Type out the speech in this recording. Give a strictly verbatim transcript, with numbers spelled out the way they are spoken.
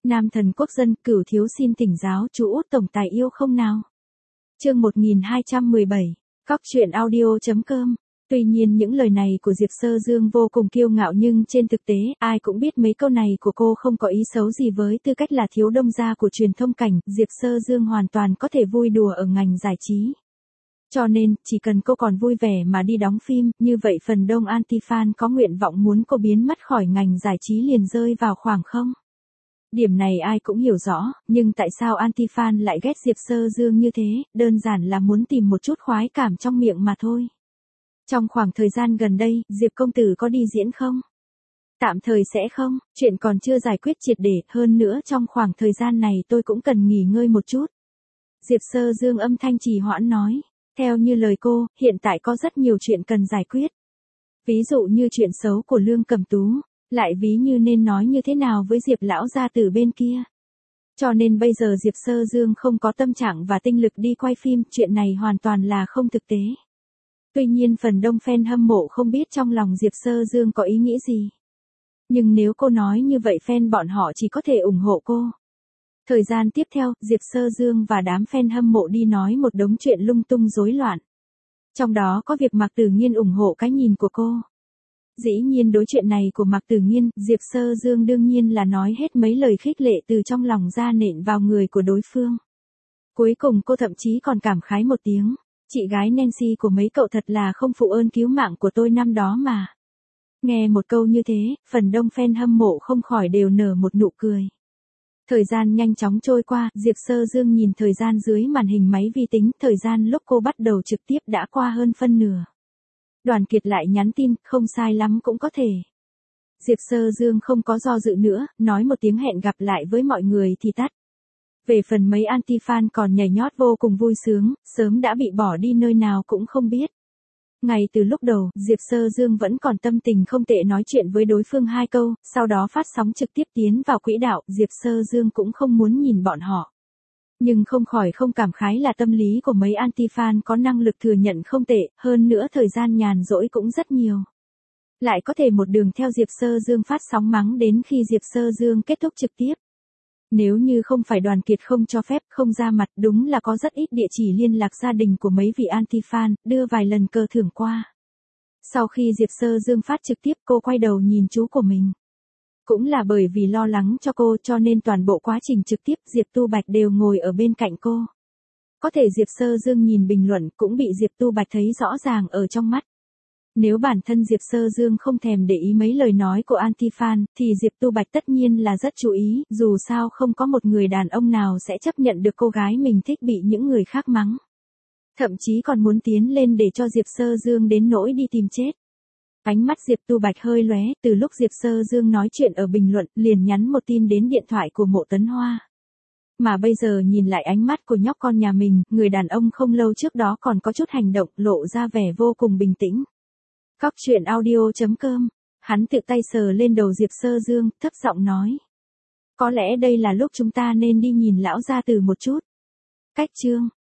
Nam thần quốc dân, Cửu thiếu xin thỉnh giáo chú Út tổng tài yêu không nào. Chương một nghìn hai trăm mười bảy, Cóc truyện audio chấm com. Tuy nhiên những lời này của Diệp Sơ Dương vô cùng kiêu ngạo nhưng trên thực tế, ai cũng biết mấy câu này của cô không có ý xấu gì. Với tư cách là thiếu đông gia của truyền thông cảnh, Diệp Sơ Dương hoàn toàn có thể vui đùa ở ngành giải trí. Cho nên, chỉ cần cô còn vui vẻ mà đi đóng phim, như vậy phần đông anti-fan có nguyện vọng muốn cô biến mất khỏi ngành giải trí liền rơi vào khoảng không. Điểm này ai cũng hiểu rõ, nhưng tại sao anti-fan lại ghét Diệp Sơ Dương như thế, đơn giản là muốn tìm một chút khoái cảm trong miệng mà thôi. Trong khoảng thời gian gần đây, Diệp công tử có đi diễn không? Tạm thời sẽ không, chuyện còn chưa giải quyết triệt để, hơn nữa trong khoảng thời gian này tôi cũng cần nghỉ ngơi một chút. Diệp Sơ Dương âm thanh trì hoãn nói, theo như lời cô, hiện tại có rất nhiều chuyện cần giải quyết. Ví dụ như chuyện xấu của Lương Cẩm Tú, lại ví như nên nói như thế nào với Diệp lão gia tử bên kia. Cho nên bây giờ Diệp Sơ Dương không có tâm trạng và tinh lực đi quay phim, chuyện này hoàn toàn là không thực tế. Tuy nhiên phần đông fan hâm mộ không biết trong lòng Diệp Sơ Dương có ý nghĩ gì. Nhưng nếu cô nói như vậy fan bọn họ chỉ có thể ủng hộ cô. Thời gian tiếp theo, Diệp Sơ Dương và đám fan hâm mộ đi nói một đống chuyện lung tung rối loạn. Trong đó có việc Mạc Tử Nghiên ủng hộ cái nhìn của cô. Dĩ nhiên đối chuyện này của Mạc Tử Nghiên, Diệp Sơ Dương đương nhiên là nói hết mấy lời khích lệ từ trong lòng ra nện vào người của đối phương. Cuối cùng cô thậm chí còn cảm khái một tiếng, chị gái Nancy của mấy cậu thật là không phụ ơn cứu mạng của tôi năm đó mà. Nghe một câu như thế, phần đông fan hâm mộ không khỏi đều nở một nụ cười. Thời gian nhanh chóng trôi qua, Diệp Sơ Dương nhìn thời gian dưới màn hình máy vi tính, thời gian lúc cô bắt đầu trực tiếp đã qua hơn phân nửa. Đoàn Kiệt lại nhắn tin, không sai lắm cũng có thể. Diệp Sơ Dương không có do dự nữa, nói một tiếng hẹn gặp lại với mọi người thì tắt. Về phần mấy anti-fan còn nhảy nhót vô cùng vui sướng, sớm đã bị bỏ đi nơi nào cũng không biết. Ngay từ lúc đầu, Diệp Sơ Dương vẫn còn tâm tình không tệ nói chuyện với đối phương hai câu, sau đó phát sóng trực tiếp tiến vào quỹ đạo, Diệp Sơ Dương cũng không muốn nhìn bọn họ. Nhưng không khỏi không cảm khái là tâm lý của mấy anti-fan có năng lực thừa nhận không tệ, hơn nữa thời gian nhàn rỗi cũng rất nhiều. Lại có thể một đường theo Diệp Sơ Dương phát sóng mắng đến khi Diệp Sơ Dương kết thúc trực tiếp. Nếu như không phải Đoàn Kiệt không cho phép, không ra mặt, đúng là có rất ít địa chỉ liên lạc gia đình của mấy vị anti-fan, đưa vài lần cờ thưởng qua. Sau khi Diệp Sơ Dương phát trực tiếp, cô quay đầu nhìn chú của mình. Cũng là bởi vì lo lắng cho cô cho nên toàn bộ quá trình trực tiếp Diệp Tu Bạch đều ngồi ở bên cạnh cô. Có thể Diệp Sơ Dương nhìn bình luận cũng bị Diệp Tu Bạch thấy rõ ràng ở trong mắt. Nếu bản thân Diệp Sơ Dương không thèm để ý mấy lời nói của anti-fan, thì Diệp Tu Bạch tất nhiên là rất chú ý, dù sao không có một người đàn ông nào sẽ chấp nhận được cô gái mình thích bị những người khác mắng. Thậm chí còn muốn tiến lên để cho Diệp Sơ Dương đến nỗi đi tìm chết. Ánh mắt Diệp Tu Bạch hơi lóe, từ lúc Diệp Sơ Dương nói chuyện ở bình luận, liền nhắn một tin đến điện thoại của Mộ Tấn Hoa. Mà bây giờ nhìn lại ánh mắt của nhóc con nhà mình, người đàn ông không lâu trước đó còn có chút hành động, lộ ra vẻ vô cùng bình tĩnh. Cóc truyện audio chấm com, hắn tự tay sờ lên đầu Diệp Sơ Dương, thấp giọng nói. Có lẽ đây là lúc chúng ta nên đi nhìn lão gia tử một chút. Cách chương.